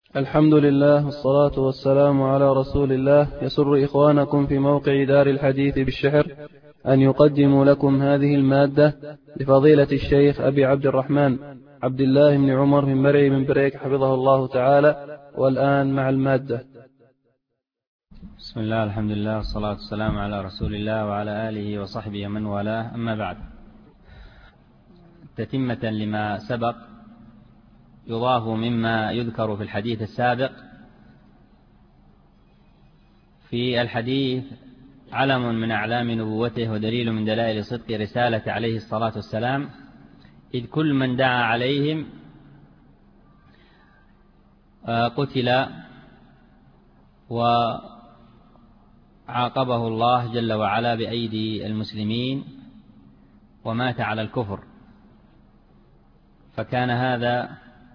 الحمد لله والصلاة والسلام على رسول الله. يسر إخوانكم في موقع دار الحديث بالشحر أن يقدموا لكم هذه المادة لفضيلة الشيخ أبي عبد الرحمن عبد الله بن عمر من مرعي من بريك حفظه الله تعالى. والآن مع المادة. بسم الله، الحمد لله والصلاة والسلام على رسول الله وعلى آله وصحبه ومن والاه، أما بعد. تتمة لما سبق، يضاف مما يذكر في الحديث السابق. في الحديث علم من أعلام نبوته ودليل من دلائل صدق رسالة عليه الصلاة والسلام، إذ كل من دعا عليهم قتل وعاقبه الله جل وعلا بأيدي المسلمين ومات على الكفر. فكان هذا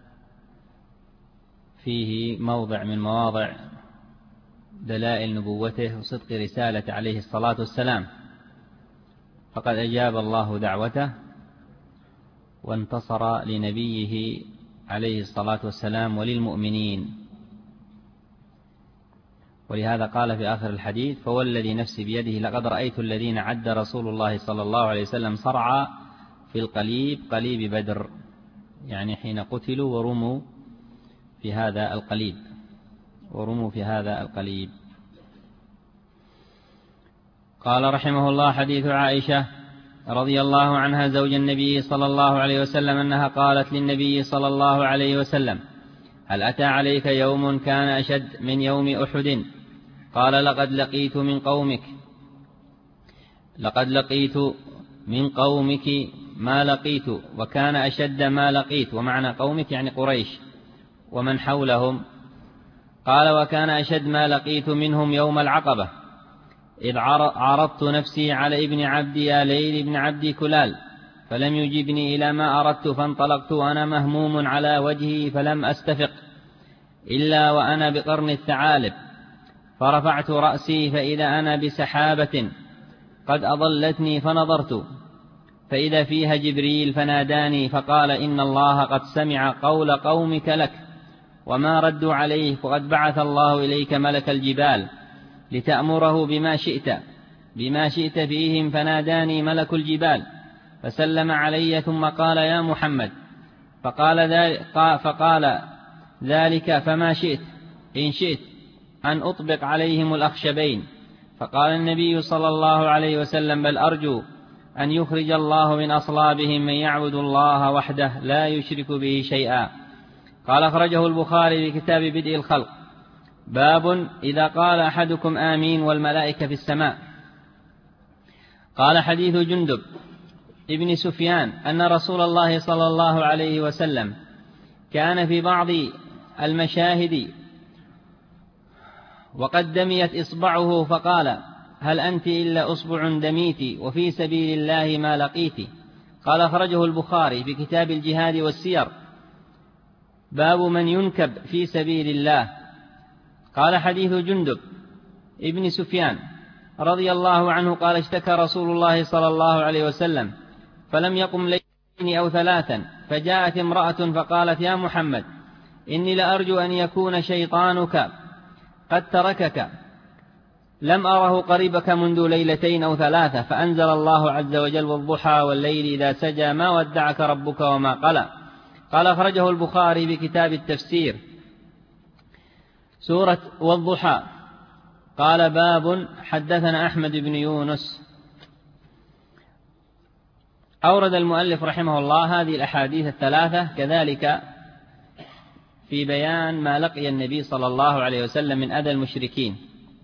فيه موضع من مواضع دلائل نبوته وصدق رسالة عليه الصلاة والسلام، فقد أجاب الله دعوته وانتصر لنبيه عليه الصلاة والسلام وللمؤمنين. ولهذا قال في آخر الحديث: فوالذي نفسي بيده لقد رأيت الذين عد رسول الله صلى الله عليه وسلم صرعى في القليب، قليب بدر، يعني حين قتلوا ورموا في هذا القليب. قال رحمه الله: حديث عائشة رضي الله عنها زوج النبي صلى الله عليه وسلم أنها قالت للنبي صلى الله عليه وسلم: هل أتى عليك يوم كان أشد من يوم أحد؟ قال: لقد لقيت من قومك ما لقيت، وكان أشد ما لقيت. ومعنى قومك يعني قريش ومن حولهم. قال: وكان أشد ما لقيت منهم يوم العقبة، إذ عرضت نفسي على ابن عبد يا ليل ابن عبد كلال، فلم يجبني إلى ما أردت، فانطلقت وأنا مهموم على وجهي، فلم أستفق إلا وأنا بقرن الثعالب، فرفعت رأسي فإذا أنا بسحابة قد أضلتني، فنظرت فإذا فيها جبريل فناداني فقال: إن الله قد سمع قول قومك لك وما ردوا عليه، وقد بعث الله إليك ملك الجبال لتأمره بما شئت فيهم. فناداني ملك الجبال فسلم علي ثم قال: يا محمد. فقال ذلك فما شئت؟ إن شئت أن أطبق عليهم الأخشبين. فقال النبي صلى الله عليه وسلم: بل أرجو أن يخرج الله من أصلابهم من يعبد الله وحده لا يشرك به شيئا. قال: أخرجه البخاري في كتاب بدء الخلق، باب إذا قال أحدكم آمين والملائكة في السماء. قال: حديث جندب ابن سفيان أن رسول الله صلى الله عليه وسلم كان في بعض المشاهد وقد دميت إصبعه، فقال: هل أنت إلا أصبع دميت وفي سبيل الله ما لقيت. قال: أخرجه البخاري في كتاب الجهاد والسير، باب من ينكب في سبيل الله. قال: حديث جندب ابن سفيان رضي الله عنه قال: اشتكى رسول الله صلى الله عليه وسلم فلم يقم ليلين أو ثلاثا، فجاءت امرأة فقالت: يا محمد، إني لأرجو أن يكون شيطانك قد تركك، لم أره قريبك منذ ليلتين أو ثلاثة. فأنزل الله عز وجل: والضحى والليل إذا سجى ما ودعك ربك وما قلى. قال: أخرجه البخاري بكتاب التفسير، سورة والضحى. قال: باب حدثنا أحمد بن يونس. أورد المؤلف رحمه الله هذه الأحاديث الثلاثة كذلك في بيان ما لقي النبي صلى الله عليه وسلم من أذى المشركين.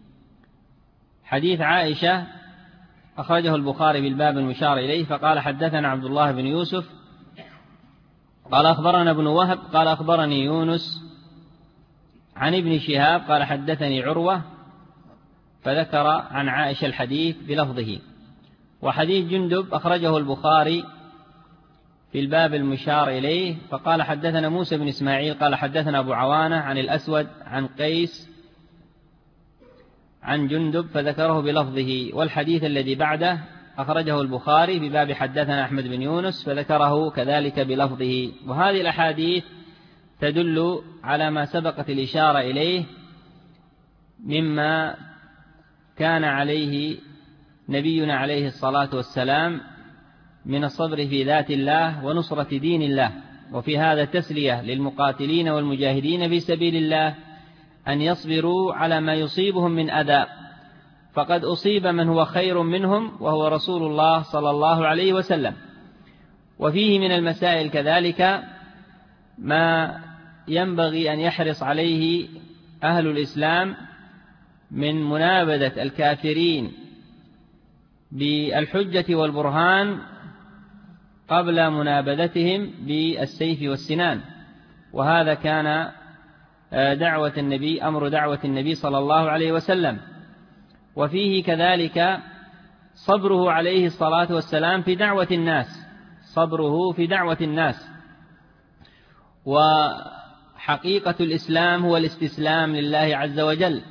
حديث عائشة أخرجه البخاري بالباب المشار إليه، فقال: حدثنا عبد الله بن يوسف قال: أخبرنا ابن وهب قال: أخبرني يونس عن ابن شهاب قال: حدثني عروة، فذكر عن عائشة الحديث بلفظه. وحديث جندب أخرجه البخاري في الباب المشار إليه، فقال: حدثنا موسى بن إسماعيل قال: حدثنا أبو عوانة عن الأسود عن قيس عن جندب، فذكره بلفظه. والحديث الذي بعده أخرجه البخاري في باب حدثنا أحمد بن يونس، فذكره كذلك بلفظه. وهذه الأحاديث تدل على ما سبقت الإشارة إليه مما كان عليه نبينا عليه الصلاة والسلام من الصبر في ذات الله ونصرة دين الله. وفي هذا تسلية للمقاتلين والمجاهدين في سبيل الله أن يصبروا على ما يصيبهم من أذى، فقد أصيب من هو خير منهم وهو رسول الله صلى الله عليه وسلم. وفيه من المسائل كذلك ما ينبغي أن يحرص عليه أهل الإسلام من منابذة الكافرين بالحجة والبرهان قبل منابذتهم بالسيف والسنان، وهذا كان أمر دعوة النبي صلى الله عليه وسلم. وفيه كذلك صبره عليه الصلاة والسلام في دعوة الناس، وحقيقة الإسلام هو الاستسلام لله عز وجل.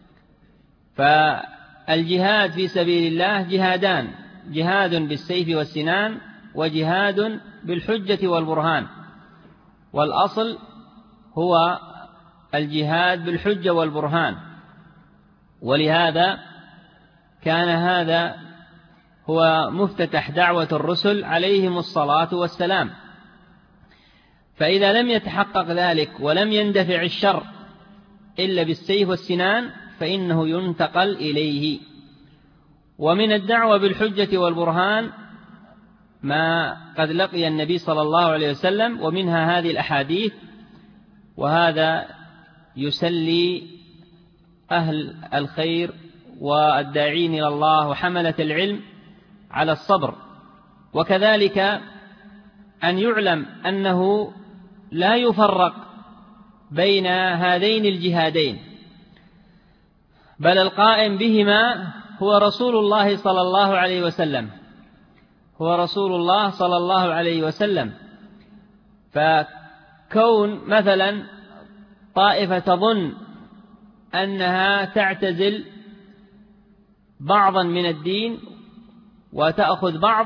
فالجهاد في سبيل الله جهادان: جهاد بالسيف والسنان وجهاد بالحجة والبرهان، والأصل هو الجهاد بالحجة والبرهان. ولهذا كان هذا هو مفتتح دعوة الرسل عليهم الصلاة والسلام. فإذا لم يتحقق ذلك ولم يندفع الشر إلا بالسيف والسنان فإنه ينتقل إليه. ومن الدعوة بالحجة والبرهان ما قد لقي النبي صلى الله عليه وسلم، ومنها هذه الأحاديث، وهذا يسلي أهل الخير والداعين إلى الله وحملة العلم على الصبر. وكذلك أن يعلم أنه لا يفرق بين هذين الجهادين، بل القائم بهما هو رسول الله صلى الله عليه وسلم. فكون مثلا طائفة تظن أنها تعتزل بعضا من الدين وتأخذ بعض،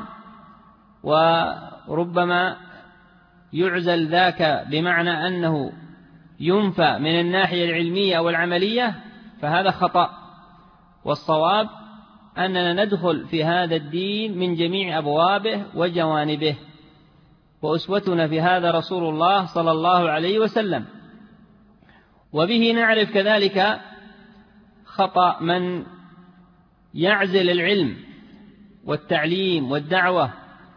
وربما يعزل ذاك بمعنى أنه ينفى من الناحية العلمية أو العملية، فهذا خطأ. والصواب أننا ندخل في هذا الدين من جميع أبوابه وجوانبه، وأسوتنا في هذا رسول الله صلى الله عليه وسلم. وبه نعرف كذلك خطأ من يعزل العلم والتعليم والدعوة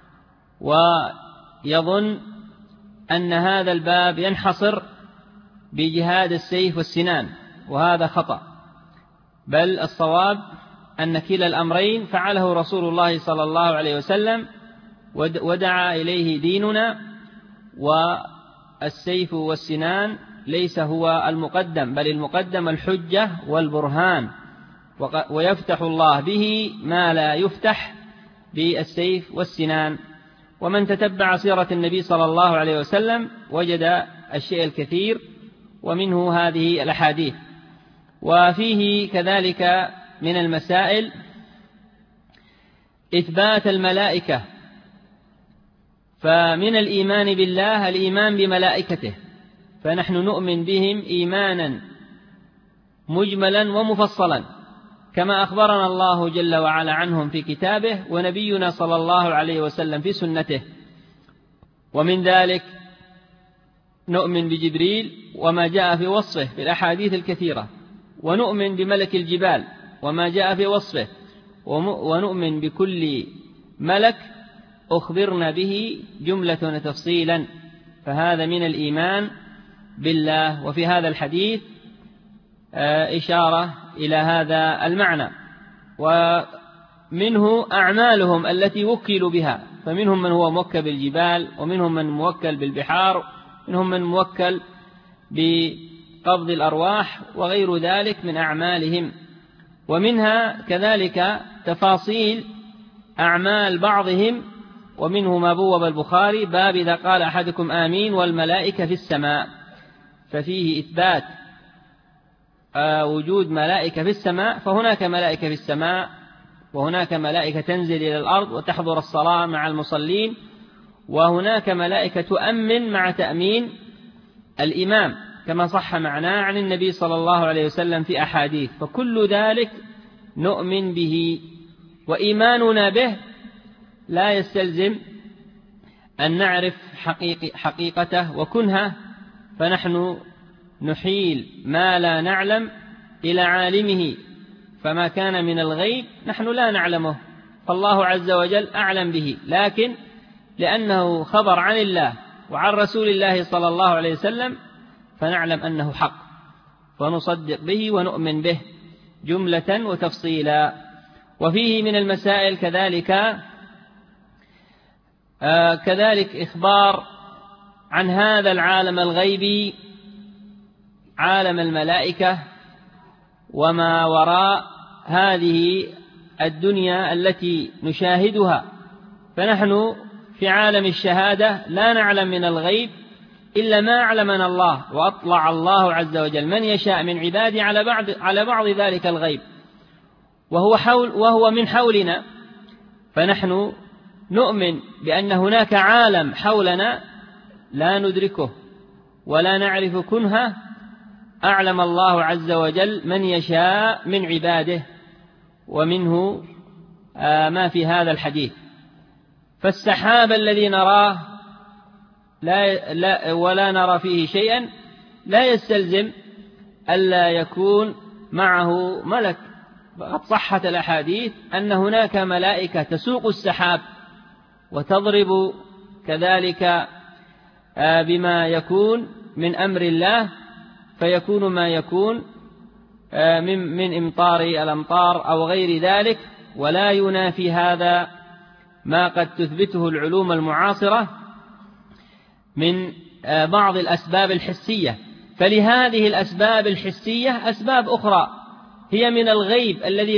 ويظن أن هذا الباب ينحصر بجهاد السيف والسنان، وهذا خطأ. بل الصواب أن كلا الأمرين فعله رسول الله صلى الله عليه وسلم ودعا إليه ديننا، والسيف والسنان ليس هو المقدم، بل المقدم الحجة والبرهان، ويفتح الله به ما لا يفتح بالسيف والسنان. ومن تتبع سيرة النبي صلى الله عليه وسلم وجد الشيء الكثير، ومنه هذه الأحاديث. وفيه كذلك من المسائل إثبات الملائكة. فمن الإيمان بالله الإيمان بملائكته، فنحن نؤمن بهم إيمانا مجملا ومفصلا كما أخبرنا الله جل وعلا عنهم في كتابه، ونبينا صلى الله عليه وسلم في سنته. ومن ذلك نؤمن بجبريل وما جاء في وصفه في الأحاديث الكثيرة، ونؤمن بملك الجبال وما جاء في وصفه، ونؤمن بكل ملك أخبرنا به جملة وتفصيلا، فهذا من الإيمان بالله. وفي هذا الحديث إشارة إلى هذا المعنى. ومنه أعمالهم التي وكلوا بها، فمنهم من هو موكل بالجبال، ومنهم من موكل بالبحار، منهم من موكل بقبض الأرواح وغير ذلك من أعمالهم. ومنها كذلك تفاصيل أعمال بعضهم، ومنه ما بوب البخاري باب إذا قال أحدكم آمين والملائكة في السماء، ففيه إثبات وجود ملائكة في السماء. فهناك ملائكة في السماء، وهناك ملائكة تنزل إلى الأرض وتحضر الصلاة مع المصلين، وهناك ملائكة تؤمن مع تأمين الإمام كما صح معناه عن النبي صلى الله عليه وسلم في أحاديث، فكل ذلك نؤمن به، وإيماننا به لا يستلزم أن نعرف حقيقته وكنهه، فنحن نحيل ما لا نعلم إلى عالمه، فما كان من الغيب نحن لا نعلمه، فالله عز وجل أعلم به، لكن لأنه خبر عن الله وعن رسول الله صلى الله عليه وسلم فنعلم أنه حق، فنصدق به ونؤمن به جملة وتفصيلا. وفيه من المسائل كذلك إخبار عن هذا العالم الغيبي، عالم الملائكة وما وراء هذه الدنيا التي نشاهدها، فنحن في عالم الشهادة لا نعلم من الغيب إلا ما أعلمنا الله، وأطلع الله عز وجل من يشاء من عباده على بعض ذلك الغيب، وهو من حولنا، فنحن نؤمن بأن هناك عالم حولنا لا ندركه ولا نعرف كنهه، أعلم الله عز وجل من يشاء من عباده، ومنه ما في هذا الحديث. فالسحاب الذي نراه ولا نرى فيه شيئا لا يستلزم ألا يكون معه ملك، قد صحت الأحاديث أن هناك ملائكة تسوق السحاب وتضرب كذلك بما يكون من أمر الله، فيكون ما يكون من إمطار الأمطار أو غير ذلك، ولا ينافي هذا ما قد تثبته العلوم المعاصرة من بعض الأسباب الحسية. فلهذه الأسباب الحسية أسباب أخرى هي من الغيب الذي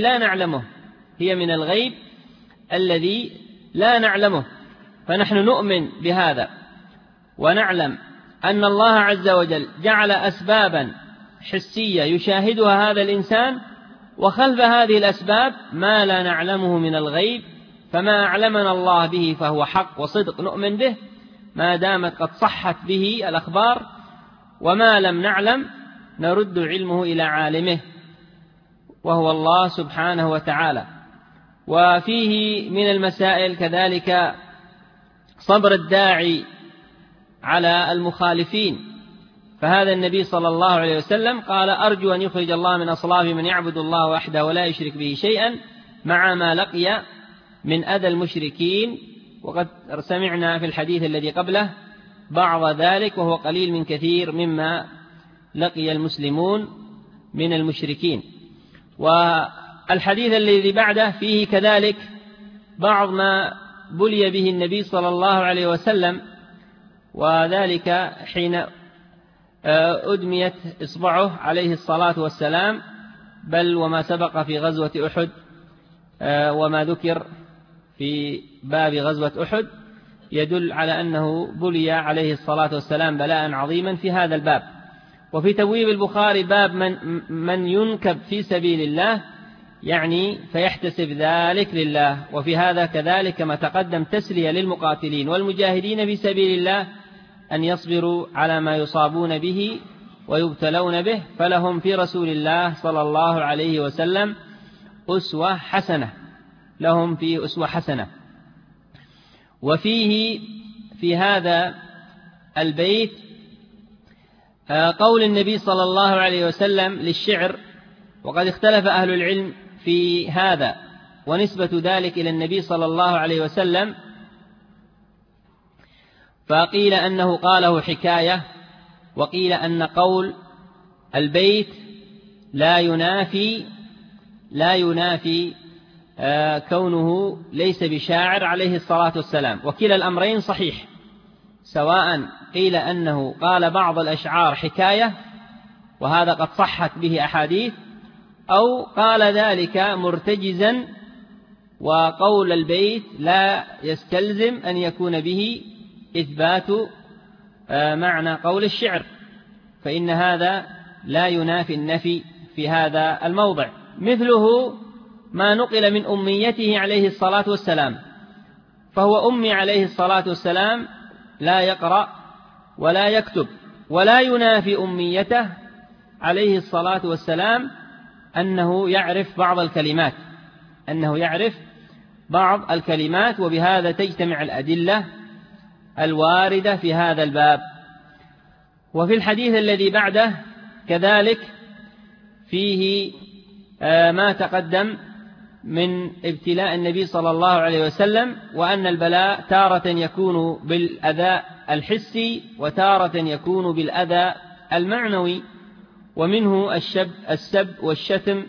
لا نعلمه، فنحن نؤمن بهذا ونعلم أن الله عز وجل جعل أسبابا حسية يشاهدها هذا الإنسان، وخلف هذه الأسباب ما لا نعلمه من الغيب، فما أعلمنا الله به فهو حق وصدق نؤمن به ما دامت قد صحت به الأخبار، وما لم نعلم نرد علمه إلى عالمه وهو الله سبحانه وتعالى. وفيه من المسائل كذلك صبر الداعي على المخالفين، فهذا النبي صلى الله عليه وسلم قال: أرجو أن يخرج الله من أصلاب من يعبد الله وحده ولا يشرك به شيئا مع ما لقي من أذى المشركين. وقد سمعنا في الحديث الذي قبله بعض ذلك، وهو قليل من كثير مما لقي المسلمون من المشركين. والحديث الذي بعده فيه كذلك بعض ما بلي به النبي صلى الله عليه وسلم، وذلك حين أدميت إصبعه عليه الصلاة والسلام، بل وما سبق في غزوة أحد وما ذكر في باب غزوة أحد يدل على أنه بلي عليه الصلاة والسلام بلاء عظيما في هذا الباب. وفي تبويب البخاري باب من ينكب في سبيل الله، يعني فيحتسب ذلك لله. وفي هذا كذلك كما تقدم تسلية للمقاتلين والمجاهدين في سبيل الله أن يصبروا على ما يصابون به ويبتلون به، فلهم في رسول الله صلى الله عليه وسلم أسوة حسنة، لهم فيه أسوة حسنة. وفيه في هذا البيت قول النبي صلى الله عليه وسلم للشعر، وقد اختلف أهل العلم في هذا ونسبة ذلك إلى النبي صلى الله عليه وسلم، فقيل أنه قاله حكاية، وقيل أن قول البيت لا ينافي كونه ليس بشاعر عليه الصلاة والسلام. وكلا الأمرين صحيح، سواء قيل أنه قال بعض الأشعار حكاية وهذا قد صحت به أحاديث، أو قال ذلك مرتجزا، وقول البيت لا يستلزم أن يكون به إثبات معنى قول الشعر، فإن هذا لا ينافي النفي في هذا الموضع. مثله ما نقل من أميته عليه الصلاة والسلام، فهو أمي عليه الصلاة والسلام لا يقرأ ولا يكتب، ولا ينافي أميته عليه الصلاة والسلام أنه يعرف بعض الكلمات، وبهذا تجتمع الأدلة الواردة في هذا الباب. وفي الحديث الذي بعده كذلك فيه ما تقدم من ابتلاء النبي صلى الله عليه وسلم، وأن البلاء تارة يكون بالأذى الحسي وتارة يكون بالأذى المعنوي، ومنه السب والشتم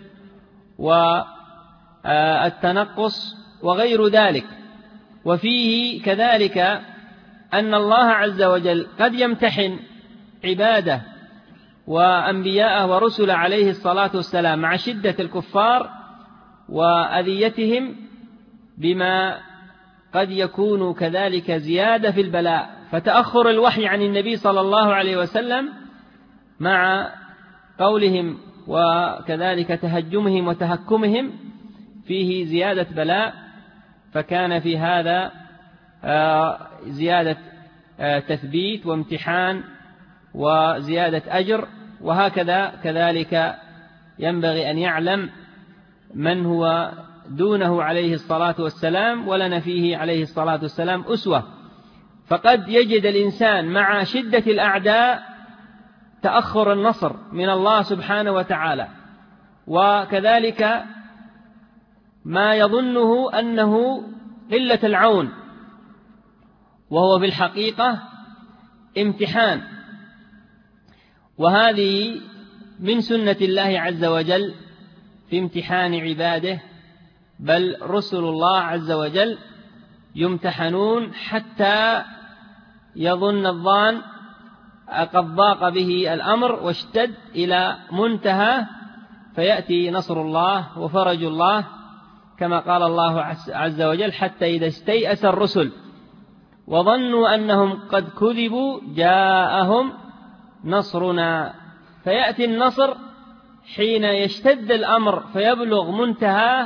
والتنقص وغير ذلك. وفيه كذلك أن الله عز وجل قد يمتحن عباده وأنبياءه ورسل عليه الصلاة والسلام مع شدة الكفار وأذيتهم بما قد يكون كذلك زيادة في البلاء، فتأخر الوحي عن النبي صلى الله عليه وسلم مع قولهم وكذلك تهجمهم وتهكمهم فيه زيادة بلاء، فكان في هذا زيادة تثبيت وامتحان وزيادة أجر. وهكذا كذلك ينبغي أن يعلم من هو دونه عليه الصلاة والسلام ولنا فيه عليه الصلاة والسلام أسوة. فقد يجد الإنسان مع شدة الأعداء تأخر النصر من الله سبحانه وتعالى، وكذلك ما يظنه أنه قلة العون، وهو في الحقيقة امتحان. وهذه من سنة الله عز وجل في امتحان عباده، بل رسل الله عز وجل يمتحنون حتى يظن الظان قد ضاق به الأمر واشتد إلى منتهى، فيأتي نصر الله وفرج الله، كما قال الله عز وجل: حتى إذا استيأس الرسل وظنوا أنهم قد كذبوا جاءهم نصرنا. فيأتي النصر حين يشتد الأمر فيبلغ منتهى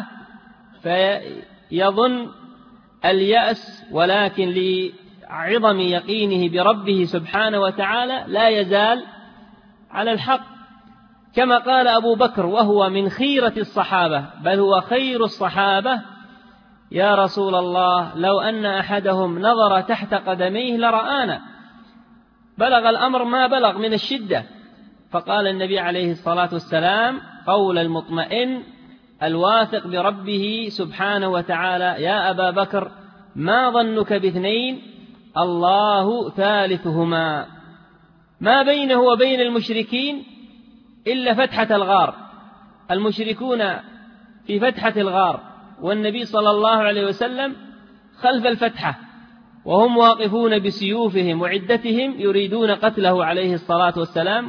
فيظن اليأس، ولكن لعظم يقينه بربه سبحانه وتعالى لا يزال على الحق، كما قال أبو بكر وهو من خيرة الصحابة بل هو خير الصحابة: يا رسول الله لو أن أحدهم نظر تحت قدميه لرآنا. بلغ الأمر ما بلغ من الشدة، فقال النبي عليه الصلاة والسلام قول المطمئن الواثق بربه سبحانه وتعالى: يا أبا بكر ما ظنك باثنين الله ثالثهما. ما بينه وبين المشركين إلا فتحة الغار، المشركون في فتحة الغار والنبي صلى الله عليه وسلم خلف الفتحة، وهم واقفون بسيوفهم وعدتهم يريدون قتله عليه الصلاة والسلام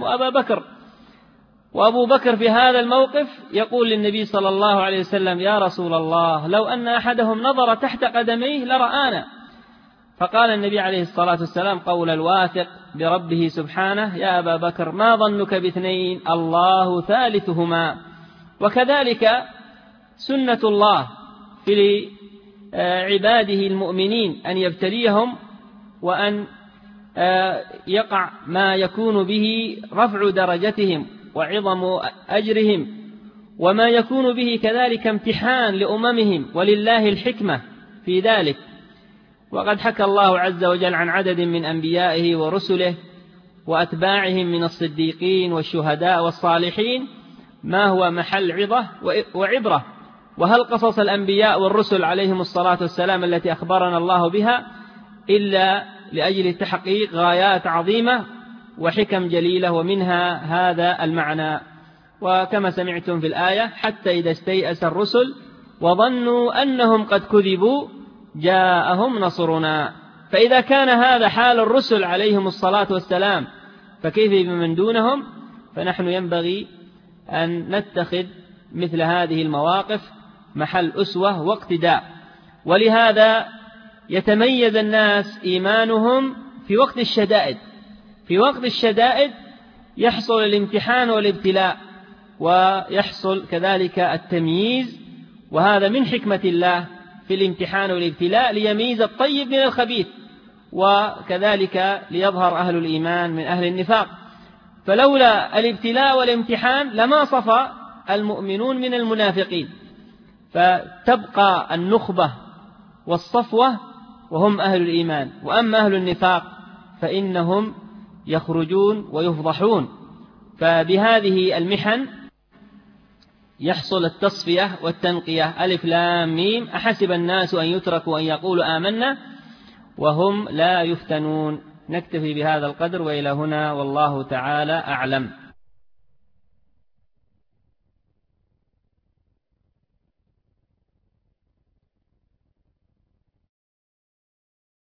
وأبو بكر في هذا الموقف يقول للنبي صلى الله عليه وسلم: يا رسول الله لو أن أحدهم نظر تحت قدميه لرآنا. فقال النبي عليه الصلاة والسلام قول الواثق بربه سبحانه: يا أبا بكر ما ظنك باثنين الله ثالثهما. وكذلك سنة الله في عباده المؤمنين أن يبتليهم وأن يقع ما يكون به رفع درجتهم وعظم أجرهم، وما يكون به كذلك امتحان لأممهم، ولله الحكمة في ذلك. وقد حكى الله عز وجل عن عدد من أنبيائه ورسله وأتباعهم من الصديقين والشهداء والصالحين ما هو محل عظة وعبرة. وهل قصص الأنبياء والرسل عليهم الصلاة والسلام التي أخبرنا الله بها إلا لأجل تحقيق غايات عظيمة وحكم جليلة، ومنها هذا المعنى. وكما سمعتم في الآية: حتى إذا استيأس الرسل وظنوا أنهم قد كذبوا جاءهم نصرنا. فإذا كان هذا حال الرسل عليهم الصلاة والسلام فكيف بمن دونهم؟ فنحن ينبغي أن نتخذ مثل هذه المواقف محل أسوة واقتداء. ولهذا يتميز الناس إيمانهم في وقت الشدائد. في وقت الشدائد يحصل الامتحان والابتلاء، ويحصل كذلك التمييز، وهذا من حكمة الله في الامتحان والابتلاء ليميز الطيب من الخبيث، وكذلك ليظهر أهل الإيمان من أهل النفاق. فلولا الابتلاء والامتحان لما صفى المؤمنون من المنافقين، فتبقى النخبة والصفوة وهم أهل الإيمان. وأما أهل النفاق فإنهم يخرجون ويفضحون. فبهذه المحن يحصل التصفية والتنقية. ألف لام ميم أحسب الناس أن يتركوا أن يقولوا آمنا وهم لا يفتنون. نكتفي بهذا القدر وإلى هنا، والله تعالى أعلم.